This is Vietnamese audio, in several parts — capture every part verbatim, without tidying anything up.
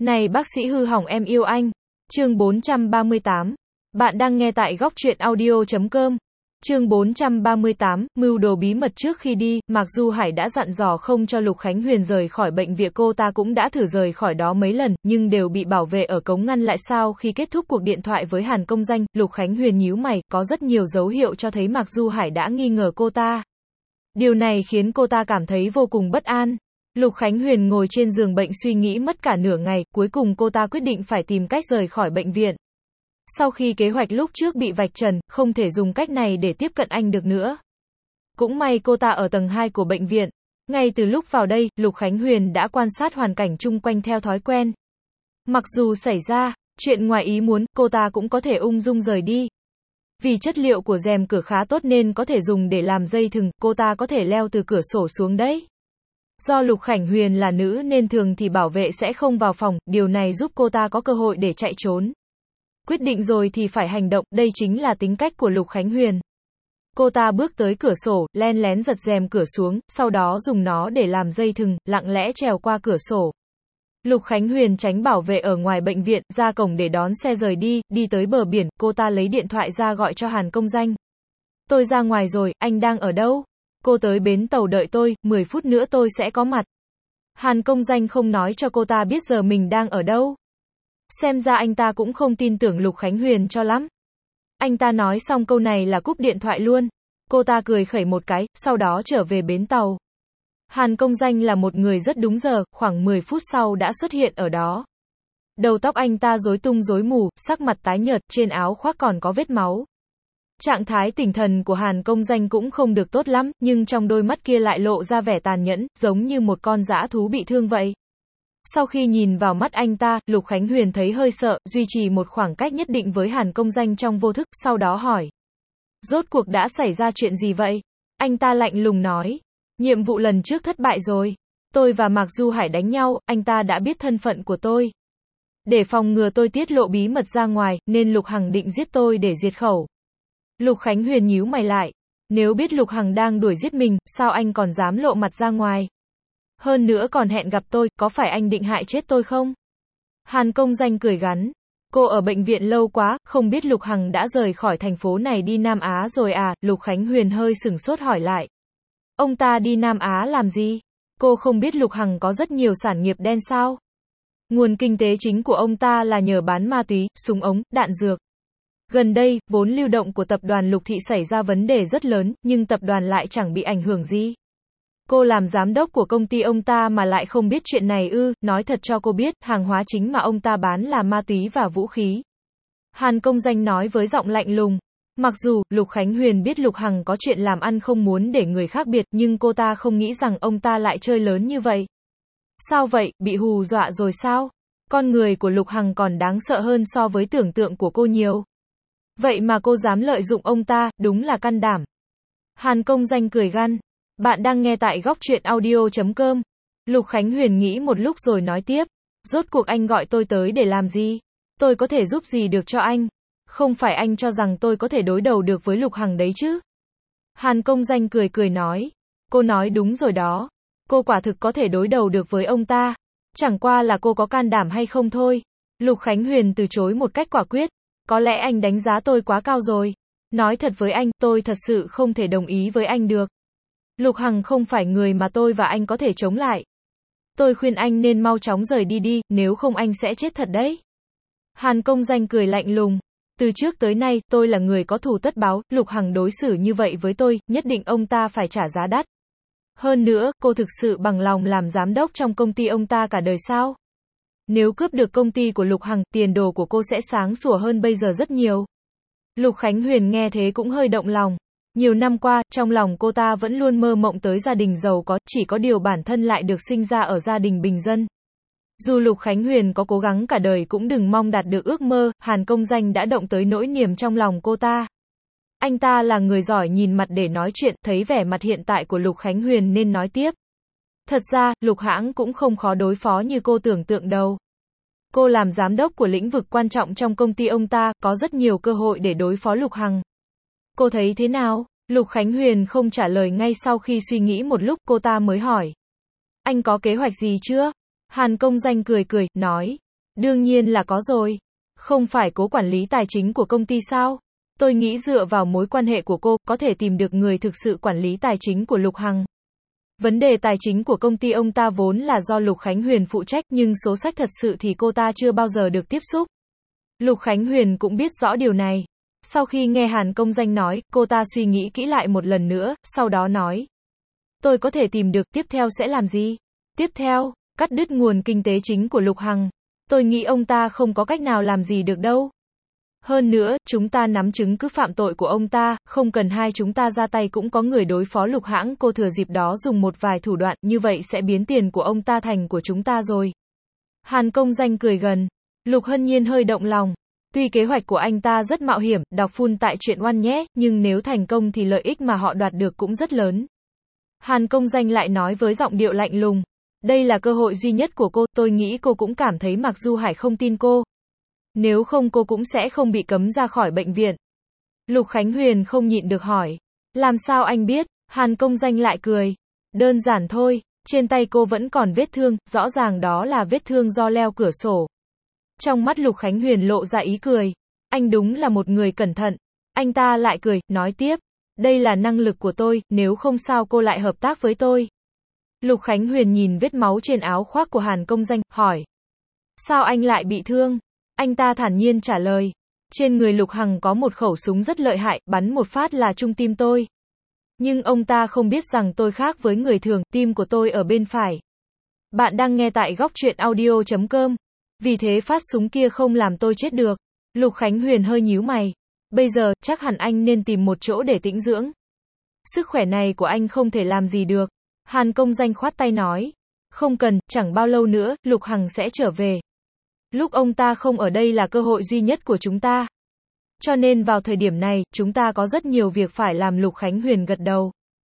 Này bác sĩ hư hỏng em yêu anh. Chương bốn trăm ba mươi tám. Bạn đang nghe tại góc truyện audio chấm com. Chương bốn trăm ba mươi tám, mưu đồ bí mật trước khi đi, Mạc Du Hải đã dặn dò không cho Lục Khánh Huyền rời khỏi bệnh viện, cô ta cũng đã thử rời khỏi đó mấy lần, nhưng đều bị bảo vệ ở cống ngăn lại. Sau khi kết thúc cuộc điện thoại với Hàn Công Danh, Lục Khánh Huyền nhíu mày, có rất nhiều dấu hiệu cho thấy Mạc Du Hải đã nghi ngờ cô ta. Điều này khiến cô ta cảm thấy vô cùng bất an. Lục Khánh Huyền ngồi trên giường bệnh suy nghĩ mất cả nửa ngày, cuối cùng cô ta quyết định phải tìm cách rời khỏi bệnh viện. Sau khi kế hoạch lúc trước bị vạch trần, không thể dùng cách này để tiếp cận anh được nữa. Cũng may cô ta ở tầng hai của bệnh viện. Ngay từ lúc vào đây, Lục Khánh Huyền đã quan sát hoàn cảnh chung quanh theo thói quen. Mặc dù xảy ra chuyện ngoài ý muốn, cô ta cũng có thể ung dung rời đi. Vì chất liệu của rèm cửa khá tốt nên có thể dùng để làm dây thừng, cô ta có thể leo từ cửa sổ xuống đấy. Do Lục Khánh Huyền là nữ nên thường thì bảo vệ sẽ không vào phòng, điều này giúp cô ta có cơ hội để chạy trốn. Quyết định rồi thì phải hành động, đây chính là tính cách của Lục Khánh Huyền. Cô ta bước tới cửa sổ, len lén giật rèm cửa xuống, sau đó dùng nó để làm dây thừng, lặng lẽ trèo qua cửa sổ. Lục Khánh Huyền tránh bảo vệ ở ngoài bệnh viện, ra cổng để đón xe rời đi, đi tới bờ biển, cô ta lấy điện thoại ra gọi cho Hàn Công Danh. Tôi ra ngoài rồi, anh đang ở đâu? Cô tới bến tàu đợi tôi, mười phút nữa tôi sẽ có mặt. Hàn Công Danh không nói cho cô ta biết giờ mình đang ở đâu. Xem ra anh ta cũng không tin tưởng Lục Khánh Huyền cho lắm. Anh ta nói xong câu này là cúp điện thoại luôn. Cô ta cười khẩy một cái, sau đó trở về bến tàu. Hàn Công Danh là một người rất đúng giờ, khoảng mười phút sau đã xuất hiện ở đó. Đầu tóc anh ta rối tung rối mù, sắc mặt tái nhợt, trên áo khoác còn có vết máu. Trạng thái tinh thần của Hàn Công Danh cũng không được tốt lắm, nhưng trong đôi mắt kia lại lộ ra vẻ tàn nhẫn, giống như một con dã thú bị thương vậy. Sau khi nhìn vào mắt anh ta, Lục Khánh Huyền thấy hơi sợ, duy trì một khoảng cách nhất định với Hàn Công Danh trong vô thức, sau đó hỏi. Rốt cuộc đã xảy ra chuyện gì vậy? Anh ta lạnh lùng nói. Nhiệm vụ lần trước thất bại rồi. Tôi và Mạc Du Hải đánh nhau, anh ta đã biết thân phận của tôi. Để phòng ngừa tôi tiết lộ bí mật ra ngoài, nên Lục Hằng định giết tôi để diệt khẩu. Lục Khánh Huyền nhíu mày lại. Nếu biết Lục Hằng đang đuổi giết mình, sao anh còn dám lộ mặt ra ngoài? Hơn nữa còn hẹn gặp tôi, có phải anh định hại chết tôi không? Hàn Công Danh cười gắn. Cô ở bệnh viện lâu quá, không biết Lục Hằng đã rời khỏi thành phố này đi Nam Á rồi à? Lục Khánh Huyền hơi sửng sốt hỏi lại. Ông ta đi Nam Á làm gì? Cô không biết Lục Hằng có rất nhiều sản nghiệp đen sao? Nguồn kinh tế chính của ông ta là nhờ bán ma túy, súng ống, đạn dược. Gần đây, vốn lưu động của tập đoàn Lục Thị xảy ra vấn đề rất lớn, nhưng tập đoàn lại chẳng bị ảnh hưởng gì. Cô làm giám đốc của công ty ông ta mà lại không biết chuyện này ư? Nói thật cho cô biết, hàng hóa chính mà ông ta bán là ma túy và vũ khí. Hàn Công Danh nói với giọng lạnh lùng. Mặc dù, Lục Khánh Huyền biết Lục Hằng có chuyện làm ăn không muốn để người khác biết, nhưng cô ta không nghĩ rằng ông ta lại chơi lớn như vậy. Sao vậy, bị hù dọa rồi sao? Con người của Lục Hằng còn đáng sợ hơn so với tưởng tượng của cô nhiều. Vậy mà cô dám lợi dụng ông ta, đúng là can đảm. Hàn Công Danh cười gằn. Bạn đang nghe tại góc truyện audio chấm com. Lục Khánh Huyền nghĩ một lúc rồi nói tiếp. Rốt cuộc anh gọi tôi tới để làm gì? Tôi có thể giúp gì được cho anh? Không phải anh cho rằng tôi có thể đối đầu được với Lục Hằng đấy chứ? Hàn Công Danh cười cười nói. Cô nói đúng rồi đó. Cô quả thực có thể đối đầu được với ông ta. Chẳng qua là cô có can đảm hay không thôi. Lục Khánh Huyền từ chối một cách quả quyết. Có lẽ anh đánh giá tôi quá cao rồi. Nói thật với anh, tôi thật sự không thể đồng ý với anh được. Lục Hằng không phải người mà tôi và anh có thể chống lại. Tôi khuyên anh nên mau chóng rời đi đi, nếu không anh sẽ chết thật đấy. Hàn Công Danh cười lạnh lùng. Từ trước tới nay, tôi là người có thù tất báo, Lục Hằng đối xử như vậy với tôi, nhất định ông ta phải trả giá đắt. Hơn nữa, cô thực sự bằng lòng làm giám đốc trong công ty ông ta cả đời sao? Nếu cướp được công ty của Lục Hằng, tiền đồ của cô sẽ sáng sủa hơn bây giờ rất nhiều. Lục Khánh Huyền nghe thế cũng hơi động lòng. Nhiều năm qua, trong lòng cô ta vẫn luôn mơ mộng tới gia đình giàu có, chỉ có điều bản thân lại được sinh ra ở gia đình bình dân. Dù Lục Khánh Huyền có cố gắng cả đời cũng đừng mong đạt được ước mơ, Hàn Công Danh đã động tới nỗi niềm trong lòng cô ta. Anh ta là người giỏi nhìn mặt để nói chuyện, thấy vẻ mặt hiện tại của Lục Khánh Huyền nên nói tiếp. Thật ra, Lục hãng cũng không khó đối phó như cô tưởng tượng đâu. Cô làm giám đốc của lĩnh vực quan trọng trong công ty ông ta, có rất nhiều cơ hội để đối phó Lục Hằng. Cô thấy thế nào? Lục Khánh Huyền không trả lời ngay sau khi suy nghĩ một lúc, cô ta mới hỏi. Anh có kế hoạch gì chưa? Hàn Công Danh cười cười, nói. Đương nhiên là có rồi. Không phải cố quản lý tài chính của công ty sao? Tôi nghĩ dựa vào mối quan hệ của cô, có thể tìm được người thực sự quản lý tài chính của Lục Hằng. Vấn đề tài chính của công ty ông ta vốn là do Lục Khánh Huyền phụ trách, nhưng số sách thật sự thì cô ta chưa bao giờ được tiếp xúc. Lục Khánh Huyền cũng biết rõ điều này. Sau khi nghe Hàn Công Danh nói, cô ta suy nghĩ kỹ lại một lần nữa, sau đó nói. Tôi có thể tìm được, tiếp theo sẽ làm gì? Tiếp theo, cắt đứt nguồn kinh tế chính của Lục Hằng. Tôi nghĩ ông ta không có cách nào làm gì được đâu. Hơn nữa, chúng ta nắm chứng cứ phạm tội của ông ta, không cần hai chúng ta ra tay cũng có người đối phó Lục hãng cô thừa dịp đó dùng một vài thủ đoạn, như vậy sẽ biến tiền của ông ta thành của chúng ta rồi. Hàn Công Danh cười gần. Lục Hân Nhiên hơi động lòng. Tuy kế hoạch của anh ta rất mạo hiểm, đọc full tại truyện One nhé, nhưng nếu thành công thì lợi ích mà họ đoạt được cũng rất lớn. Hàn Công Danh lại nói với giọng điệu lạnh lùng. Đây là cơ hội duy nhất của cô, tôi nghĩ cô cũng cảm thấy Mạc Du Hải không tin cô. Nếu không cô cũng sẽ không bị cấm ra khỏi bệnh viện. Lục Khánh Huyền không nhịn được hỏi. Làm sao anh biết? Hàn Công Danh lại cười. Đơn giản thôi, trên tay cô vẫn còn vết thương, rõ ràng đó là vết thương do leo cửa sổ. Trong mắt Lục Khánh Huyền lộ ra ý cười. Anh đúng là một người cẩn thận. Anh ta lại cười, nói tiếp. Đây là năng lực của tôi, nếu không sao cô lại hợp tác với tôi. Lục Khánh Huyền nhìn vết máu trên áo khoác của Hàn Công Danh, hỏi. Sao anh lại bị thương? Anh ta thản nhiên trả lời. Trên người Lục Hằng có một khẩu súng rất lợi hại, bắn một phát là trúng tim tôi. Nhưng ông ta không biết rằng tôi khác với người thường, tim của tôi ở bên phải. Bạn đang nghe tại góc truyện audio chấm com. Vì thế phát súng kia không làm tôi chết được. Lục Khánh Huyền hơi nhíu mày. Bây giờ, chắc hẳn anh nên tìm một chỗ để tĩnh dưỡng. Sức khỏe này của anh không thể làm gì được. Hàn Công Danh khoát tay nói. Không cần, chẳng bao lâu nữa, Lục Hằng sẽ trở về. Lúc ông ta không ở đây là cơ hội duy nhất của chúng ta. Cho nên vào thời điểm này, chúng ta có rất nhiều việc phải làm. Lục Khánh Huyền gật đầu.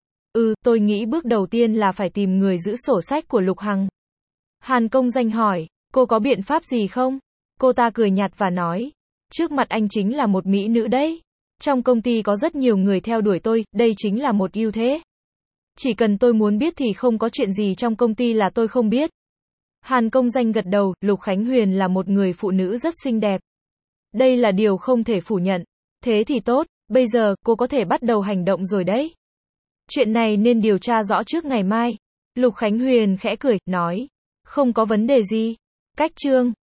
Ừ, tôi nghĩ bước đầu tiên là phải tìm người giữ sổ sách của Lục Hằng. Hàn Công Danh hỏi, cô có biện pháp gì không? Cô ta cười nhạt và nói, trước mặt anh chính là một mỹ nữ đấy. Trong công ty có rất nhiều người theo đuổi tôi, đây chính là một ưu thế. Chỉ cần tôi muốn biết thì không có chuyện gì trong công ty là tôi không biết. Hàn Công Danh gật đầu, Lục Khánh Huyền là một người phụ nữ rất xinh đẹp. Đây là điều không thể phủ nhận. Thế thì tốt, bây giờ, cô có thể bắt đầu hành động rồi đấy. Chuyện này nên điều tra rõ trước ngày mai. Lục Khánh Huyền khẽ cười, nói. Không có vấn đề gì. Cách chương.